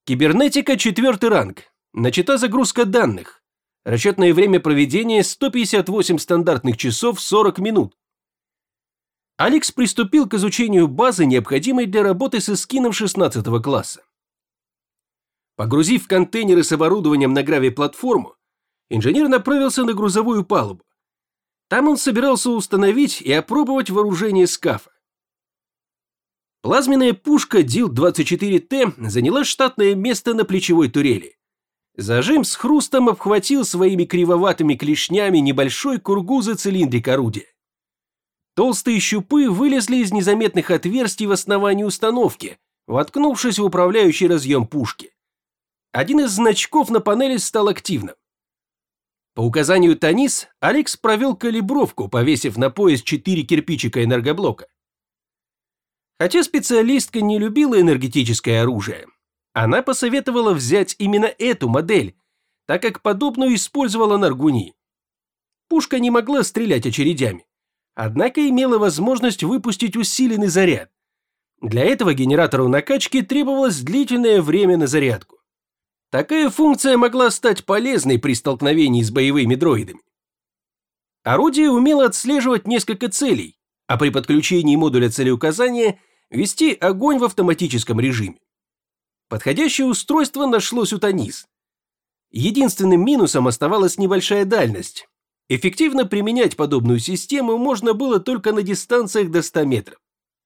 Кибернетика 4 ранг. Начата загрузка данных. Расчетное время проведения 158 стандартных часов 40 минут. Алекс приступил к изучению базы, необходимой для работы с эскином 16 класса. Погрузив контейнеры с оборудованием на гравий-платформу, инженер направился на грузовую палубу. Там он собирался установить и опробовать вооружение скафа. Плазменная пушка ДИЛ-24Т заняла штатное место на плечевой турели. Зажим с хрустом обхватил своими кривоватыми клешнями небольшой кургузо-цилиндрик орудия. Толстые щупы вылезли из незаметных отверстий в основании установки, воткнувшись в управляющий разъем пушки. Один из значков на панели стал активным. По указанию Танис, Алекс провел калибровку, повесив на пояс 4 кирпичика энергоблока. Хотя специалистка не любила энергетическое оружие, она посоветовала взять именно эту модель, так как подобную использовала Наргуни. Пушка не могла стрелять очередями, однако имела возможность выпустить усиленный заряд. Для этого генератору накачки требовалось длительное время на зарядку. Такая функция могла стать полезной при столкновении с боевыми дроидами. Орудие умело отслеживать несколько целей, а при подключении модуля целеуказания вести огонь в автоматическом режиме. Подходящее устройство нашлось у Танис. Единственным минусом оставалась небольшая дальность. Эффективно применять подобную систему можно было только на дистанциях до 100 метров.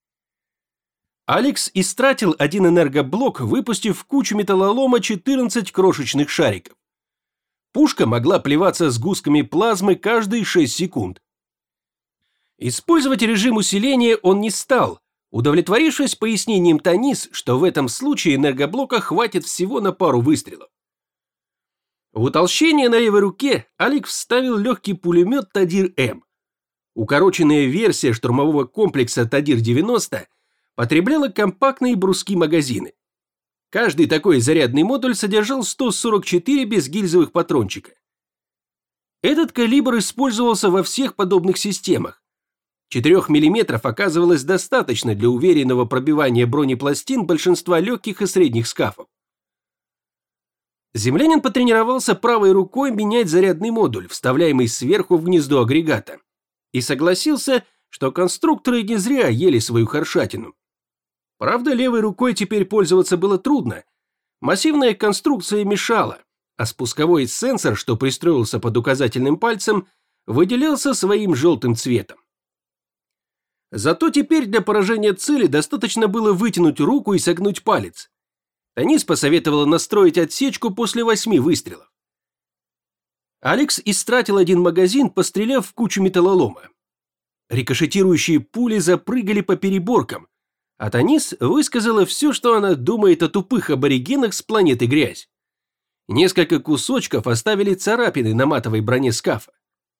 Алекс истратил один энергоблок, выпустив в кучу металлолома 14 крошечных шариков. Пушка могла плеваться сгустками плазмы каждые 6 секунд. Использовать режим усиления он не стал, удовлетворившись пояснением Танис, что в этом случае энергоблока хватит всего на пару выстрелов. В утолщение на левой руке Алекс вставил легкий пулемет Тадир-М. Укороченная версия штурмового комплекса Тадир-90 потребляла компактные бруски-магазины. Каждый такой зарядный модуль содержал 144 безгильзовых патрончика. Этот калибр использовался во всех подобных системах. 4 мм оказывалось достаточно для уверенного пробивания бронепластин большинства легких и средних скафов. Землянин потренировался правой рукой менять зарядный модуль, вставляемый сверху в гнездо агрегата, и согласился, что конструкторы не зря ели свою харшатину. Правда, левой рукой теперь пользоваться было трудно. Массивная конструкция мешала, а спусковой сенсор, что пристроился под указательным пальцем, выделялся своим желтым цветом. Зато теперь для поражения цели достаточно было вытянуть руку и согнуть палец. Танис посоветовала настроить отсечку после 8 выстрелов. Алекс истратил один магазин, постреляв в кучу металлолома. Рикошетирующие пули запрыгали по переборкам, а Танис высказала все, что она думает о тупых аборигенах с планеты Грязь. Несколько кусочков оставили царапины на матовой броне скафа.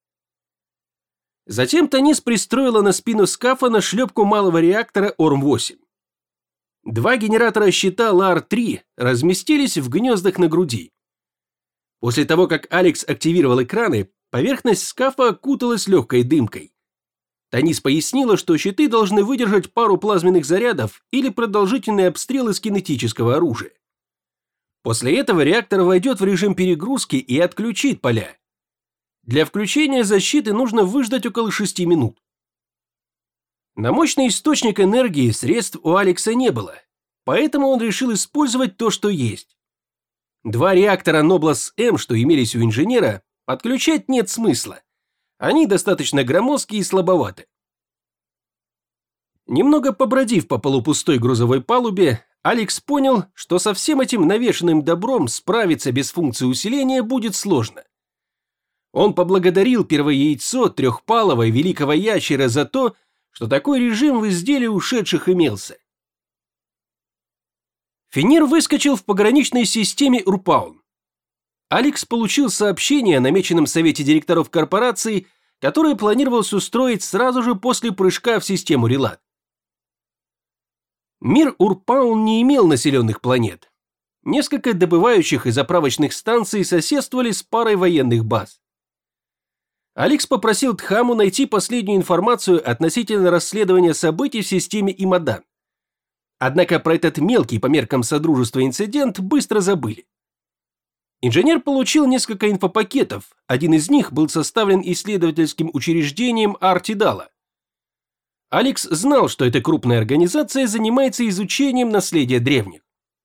Затем Танис пристроила на спину скафа нашлепку малого реактора Орм-8. 2 генератора щита Лар-3 разместились в гнездах на груди. После того, как Алекс активировал экраны, поверхность скафа окуталась легкой дымкой. Танис пояснила, что щиты должны выдержать пару плазменных зарядов или продолжительный обстрел из кинетического оружия. После этого реактор войдет в режим перегрузки и отключит поля. Для включения защиты нужно выждать около 6 минут. На мощный источник энергии средств у Алекса не было, поэтому он решил использовать то, что есть. 2 реактора Ноблас-М, что имелись у инженера, подключать нет смысла. Они достаточно громоздкие и слабоваты. Немного побродив по полупустой грузовой палубе, Алекс понял, что со всем этим навешенным добром справиться без функции усиления будет сложно. Он поблагодарил первое яйцо трехпалого и великого ящера за то, что такой режим в изделии ушедших имелся. Финир выскочил в пограничной системе Урпаун. Алекс получил сообщение о намеченном совете директоров корпорации, которое планировалось устроить сразу же после прыжка в систему Релат. Мир Урпаун не имел населенных планет. Несколько добывающих и заправочных станций соседствовали с парой военных баз. Алекс попросил Тхаму найти последнюю информацию относительно расследования событий в системе Имадан. Однако про этот мелкий по меркам Содружества инцидент быстро забыли. Инженер получил несколько инфопакетов, один из них был составлен исследовательским учреждением Артидала. Алекс знал, что эта крупная организация занимается изучением наследия древних.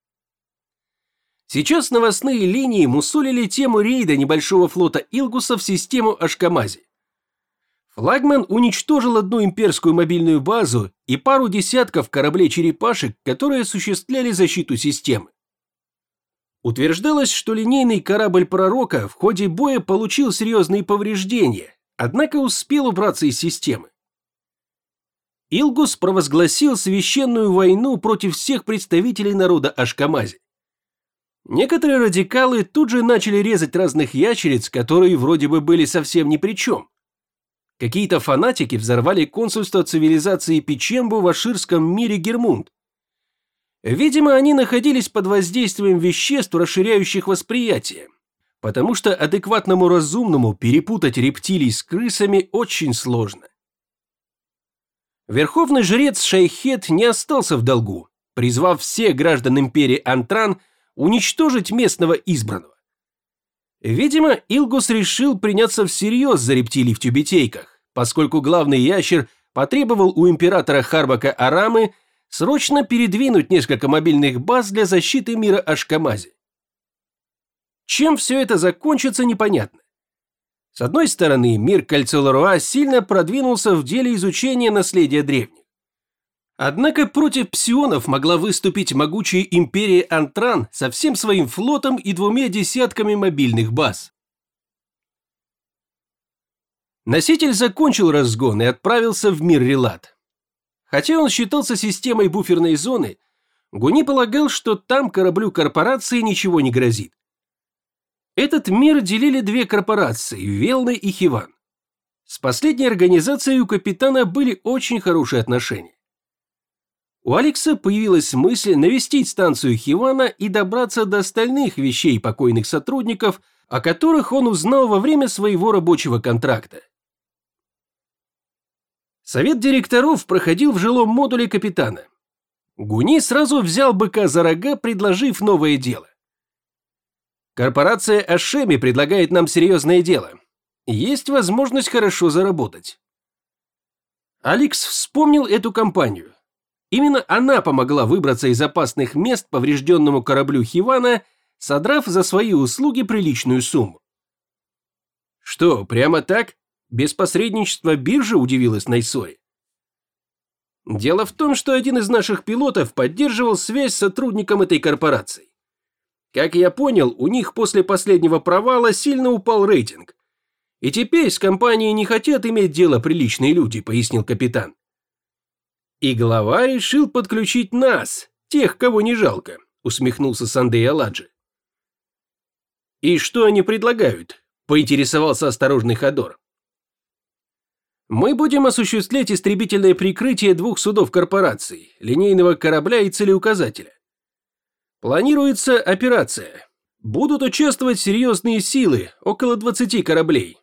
Сейчас новостные линии мусолили тему рейда небольшого флота Илгуса в систему Ашкамази. Флагман уничтожил одну имперскую мобильную базу и пару десятков кораблей-черепашек, которые осуществляли защиту системы. Утверждалось, что линейный корабль Пророка в ходе боя получил серьезные повреждения, однако успел убраться из системы. Илгус провозгласил священную войну против всех представителей народа Ашкамази. Некоторые радикалы тут же начали резать разных ящериц, которые вроде бы были совсем ни при чем. Какие-то фанатики взорвали консульство цивилизации Пичембу в аширском мире Гермунд. Видимо, они находились под воздействием веществ, расширяющих восприятие, потому что адекватному разумному перепутать рептилий с крысами очень сложно. Верховный жрец Шайхет не остался в долгу, призвав всех граждан империи Антран уничтожить местного избранного. Видимо, Илгус решил приняться всерьез за рептилий в тюбетейках, поскольку главный ящер потребовал у императора Харбака Арамы срочно передвинуть несколько мобильных баз для защиты мира Ашкамази. Чем все это закончится, непонятно. С одной стороны, мир Кальцо-Ларуа сильно продвинулся в деле изучения наследия древних. Однако против псионов могла выступить могучая империя Антран со всем своим флотом и 2 десятками мобильных баз. Носитель закончил разгон и отправился в мир Релат. Хотя он считался системой буферной зоны, Гуни полагал, что там кораблю корпорации ничего не грозит. Этот мир делили 2 корпорации – Велны и Хиван. С последней организацией у капитана были очень хорошие отношения. У Алекса появилась мысль навестить станцию Хивана и добраться до остальных вещей покойных сотрудников, о которых он узнал во время своего рабочего контракта. Совет директоров проходил в жилом модуле капитана. Гуни сразу взял быка за рога, предложив новое дело. Корпорация Ашеми предлагает нам серьезное дело. Есть возможность хорошо заработать. Алекс вспомнил эту компанию. Именно она помогла выбраться из опасных мест поврежденному кораблю Хивана, содрав за свои услуги приличную сумму. Что, прямо так? Без посредничества биржи, удивилась Найсори. Дело в том, что один из наших пилотов поддерживал связь с сотрудником этой корпорации. Как я понял, у них после последнего провала сильно упал рейтинг. И теперь с компанией не хотят иметь дело приличные люди, пояснил капитан. И глава решил подключить нас, тех, кого не жалко, усмехнулся Сандей Аладжи. И что они предлагают? Поинтересовался осторожный Ходор. Мы будем осуществлять истребительное прикрытие 2 судов корпорации, линейного корабля и целеуказателя. Планируется операция. Будут участвовать серьезные силы, около 20 кораблей.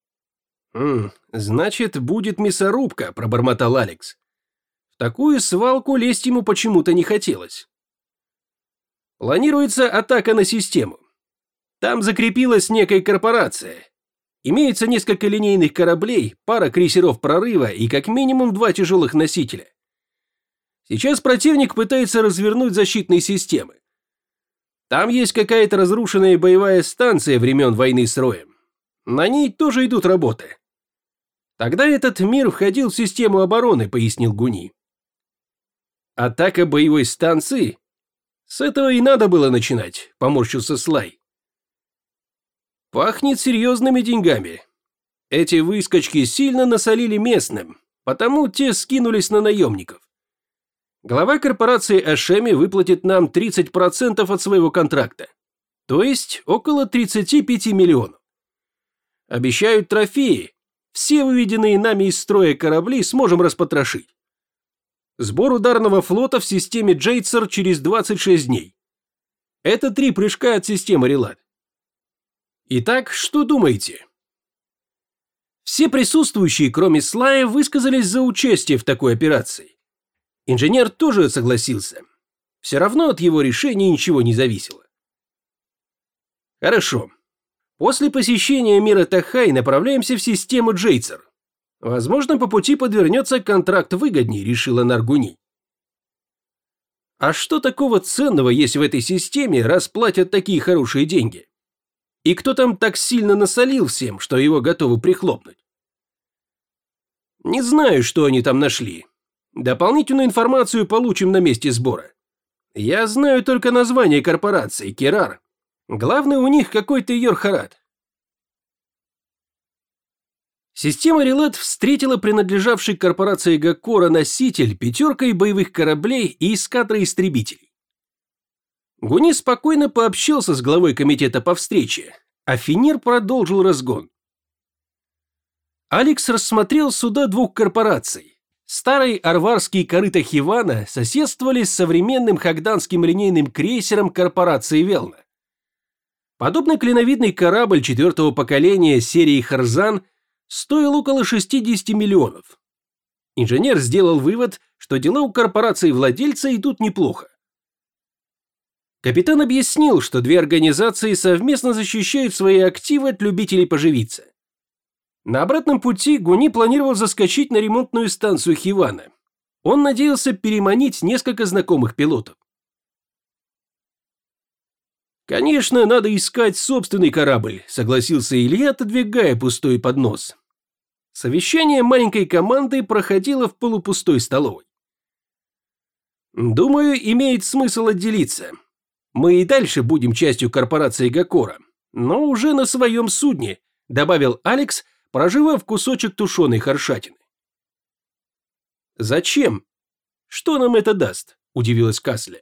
Значит, будет мясорубка, пробормотал Алекс. В такую свалку лезть ему почему-то не хотелось. Планируется атака на систему. Там закрепилась некая корпорация. Имеется несколько линейных кораблей, пара крейсеров прорыва и как минимум 2 тяжелых носителя. Сейчас противник пытается развернуть защитные системы. Там есть какая-то разрушенная боевая станция времен войны с Роем. На ней тоже идут работы. Тогда этот мир входил в систему обороны, пояснил Гуни. Атака боевой станции? С этого и надо было начинать, поморщился Слай. Пахнет серьезными деньгами. Эти выскочки сильно насолили местным, потому те скинулись на наемников. Глава корпорации Ашеми выплатит нам 30% от своего контракта, то есть около 35 миллионов. Обещают трофеи, все выведенные нами из строя корабли сможем распотрошить. Сбор ударного флота в системе Джейцер через 26 дней. Это 3 прыжка от системы Релат. Итак, что думаете? Все присутствующие, кроме Слая, высказались за участие в такой операции. Инженер тоже согласился. Все равно от его решения ничего не зависело. Хорошо. После посещения мира Тахай направляемся в систему Джейцер. Возможно, по пути подвернется контракт выгодней, решила Наргуни. А что такого ценного есть в этой системе, раз платят такие хорошие деньги? И кто там так сильно насолил всем, что его готовы прихлопнуть? Не знаю, что они там нашли. Дополнительную информацию получим на месте сбора. Я знаю только название корпорации – Керар. Главное, у них какой-то Йорхарат. Система Релат встретила принадлежавший корпорации Гаккора носитель пятеркой боевых кораблей и эскадрой-истребителей. Гуни спокойно пообщался с главой комитета по встрече, а Финир продолжил разгон. Алекс рассмотрел суда двух корпораций. Старый арварский корыто Хивана соседствовали с современным хагданским линейным крейсером корпорации Велна. Подобный клиновидный корабль четвертого поколения серии Харзан стоил около 60 миллионов. Инженер сделал вывод, что дела у корпорации владельца идут неплохо. Капитан объяснил, что две организации совместно защищают свои активы от любителей поживиться. На обратном пути Гуни планировал заскочить на ремонтную станцию Хивана. Он надеялся переманить несколько знакомых пилотов. «Конечно, надо искать собственный корабль», – согласился Илья, отодвигая пустой поднос. Совещание маленькой команды проходило в полупустой столовой. «Думаю, имеет смысл отделиться. Мы и дальше будем частью корпорации Гаккора, но уже на своем судне», – добавил Алекс, проживав кусочек тушеной хоршатины. «Зачем? Что нам это даст?» – удивилась Касля.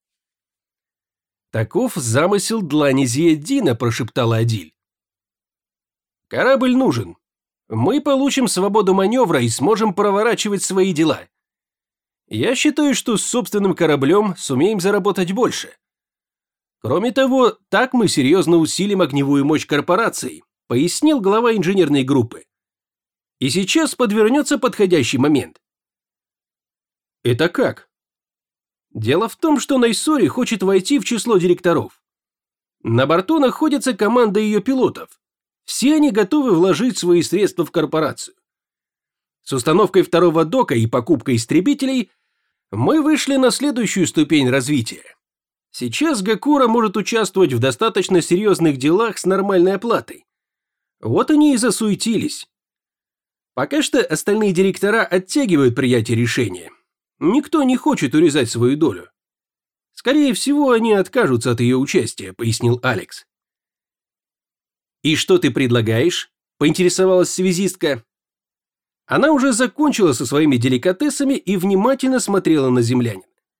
«Таков замысел длани Зиэддина», – прошептала Адиль. «Корабль нужен. Мы получим свободу маневра и сможем проворачивать свои дела. Я считаю, что с собственным кораблем сумеем заработать больше. Кроме того, так мы серьезно усилим огневую мощь корпорации», – пояснил глава инженерной группы. «И сейчас подвернется подходящий момент». «Это как?» «Дело в том, что Найсори хочет войти в число директоров. На борту находится команда ее пилотов. Все они готовы вложить свои средства в корпорацию. С установкой второго дока и покупкой истребителей мы вышли на следующую ступень развития. Сейчас Гакура может участвовать в достаточно серьезных делах с нормальной оплатой. Вот они и засуетились. Пока что остальные директора оттягивают принятие решения. Никто не хочет урезать свою долю. Скорее всего, они откажутся от ее участия», – пояснил Алекс. «И что ты предлагаешь?» – поинтересовалась связистка. Она уже закончила со своими деликатесами и внимательно смотрела на землянина.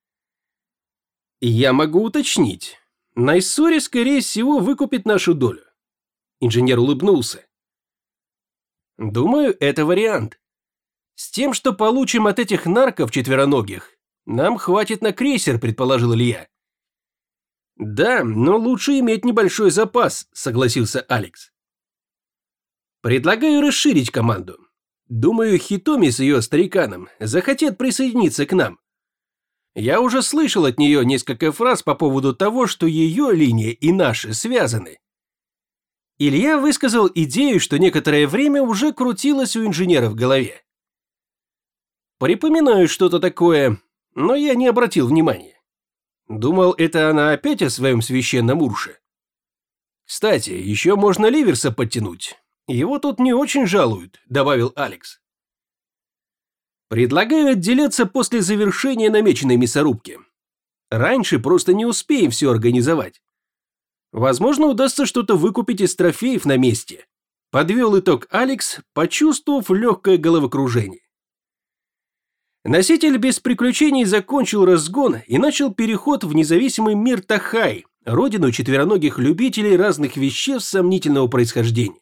«Я могу уточнить. Найсори, скорее всего, выкупит нашу долю». Инженер улыбнулся. «Думаю, это вариант. С тем, что получим от этих нарков четвероногих, нам хватит на крейсер», – предположил Илья. «Да, но лучше иметь небольшой запас», – согласился Алекс. «Предлагаю расширить команду. Думаю, Хитоми с ее стариканом захотят присоединиться к нам. Я уже слышал от нее несколько фраз по поводу того, что ее линия и наши связаны». Илья высказал идею, что некоторое время уже крутилось у инженера в голове. «Припоминаю что-то такое, но я не обратил внимания. Думал, это она опять о своем священном Урше. Кстати, еще можно Ливерса подтянуть. Его тут не очень жалуют», – добавил Алекс. «Предлагаю отделяться после завершения намеченной мясорубки. Раньше просто не успеем все организовать. Возможно, удастся что-то выкупить из трофеев на месте», – подвел итог Алекс, почувствовав легкое головокружение. Носитель без приключений закончил разгон и начал переход в независимый мир Тахай, родину четвероногих любителей разных веществ сомнительного происхождения.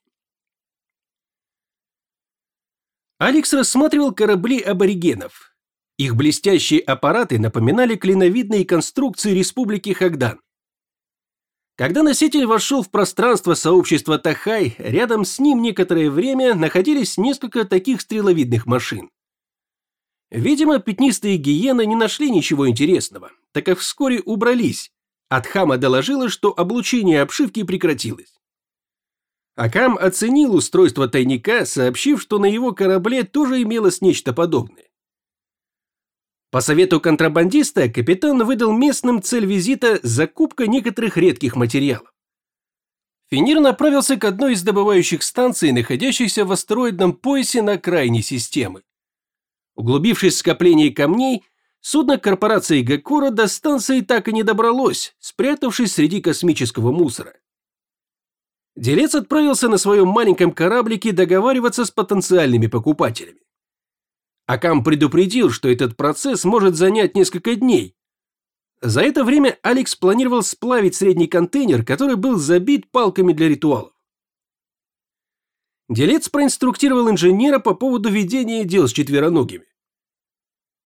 Алекс рассматривал корабли аборигенов. Их блестящие аппараты напоминали клиновидные конструкции Республики Хагдан. Когда носитель вошел в пространство сообщества Тахай, рядом с ним некоторое время находились несколько таких стреловидных машин. Видимо, пятнистые гиены не нашли ничего интересного, так как вскоре убрались. Атхама доложила, что облучение обшивки прекратилось. Акам оценил устройство тайника, сообщив, что на его корабле тоже имелось нечто подобное. По совету контрабандиста капитан выдал местным цель визита закупка некоторых редких материалов. Финир направился к одной из добывающих станций, находящихся в астероидном поясе на окраине системы. Углубившись в скопление камней, судно корпорации Геккора до станции так и не добралось, спрятавшись среди космического мусора. Делец отправился на своем маленьком кораблике договариваться с потенциальными покупателями. Акам предупредил, что этот процесс может занять несколько дней. За это время Алекс планировал сплавить средний контейнер, который был забит палками для ритуалов. Делец проинструктировал инженера по поводу ведения дел с четвероногими.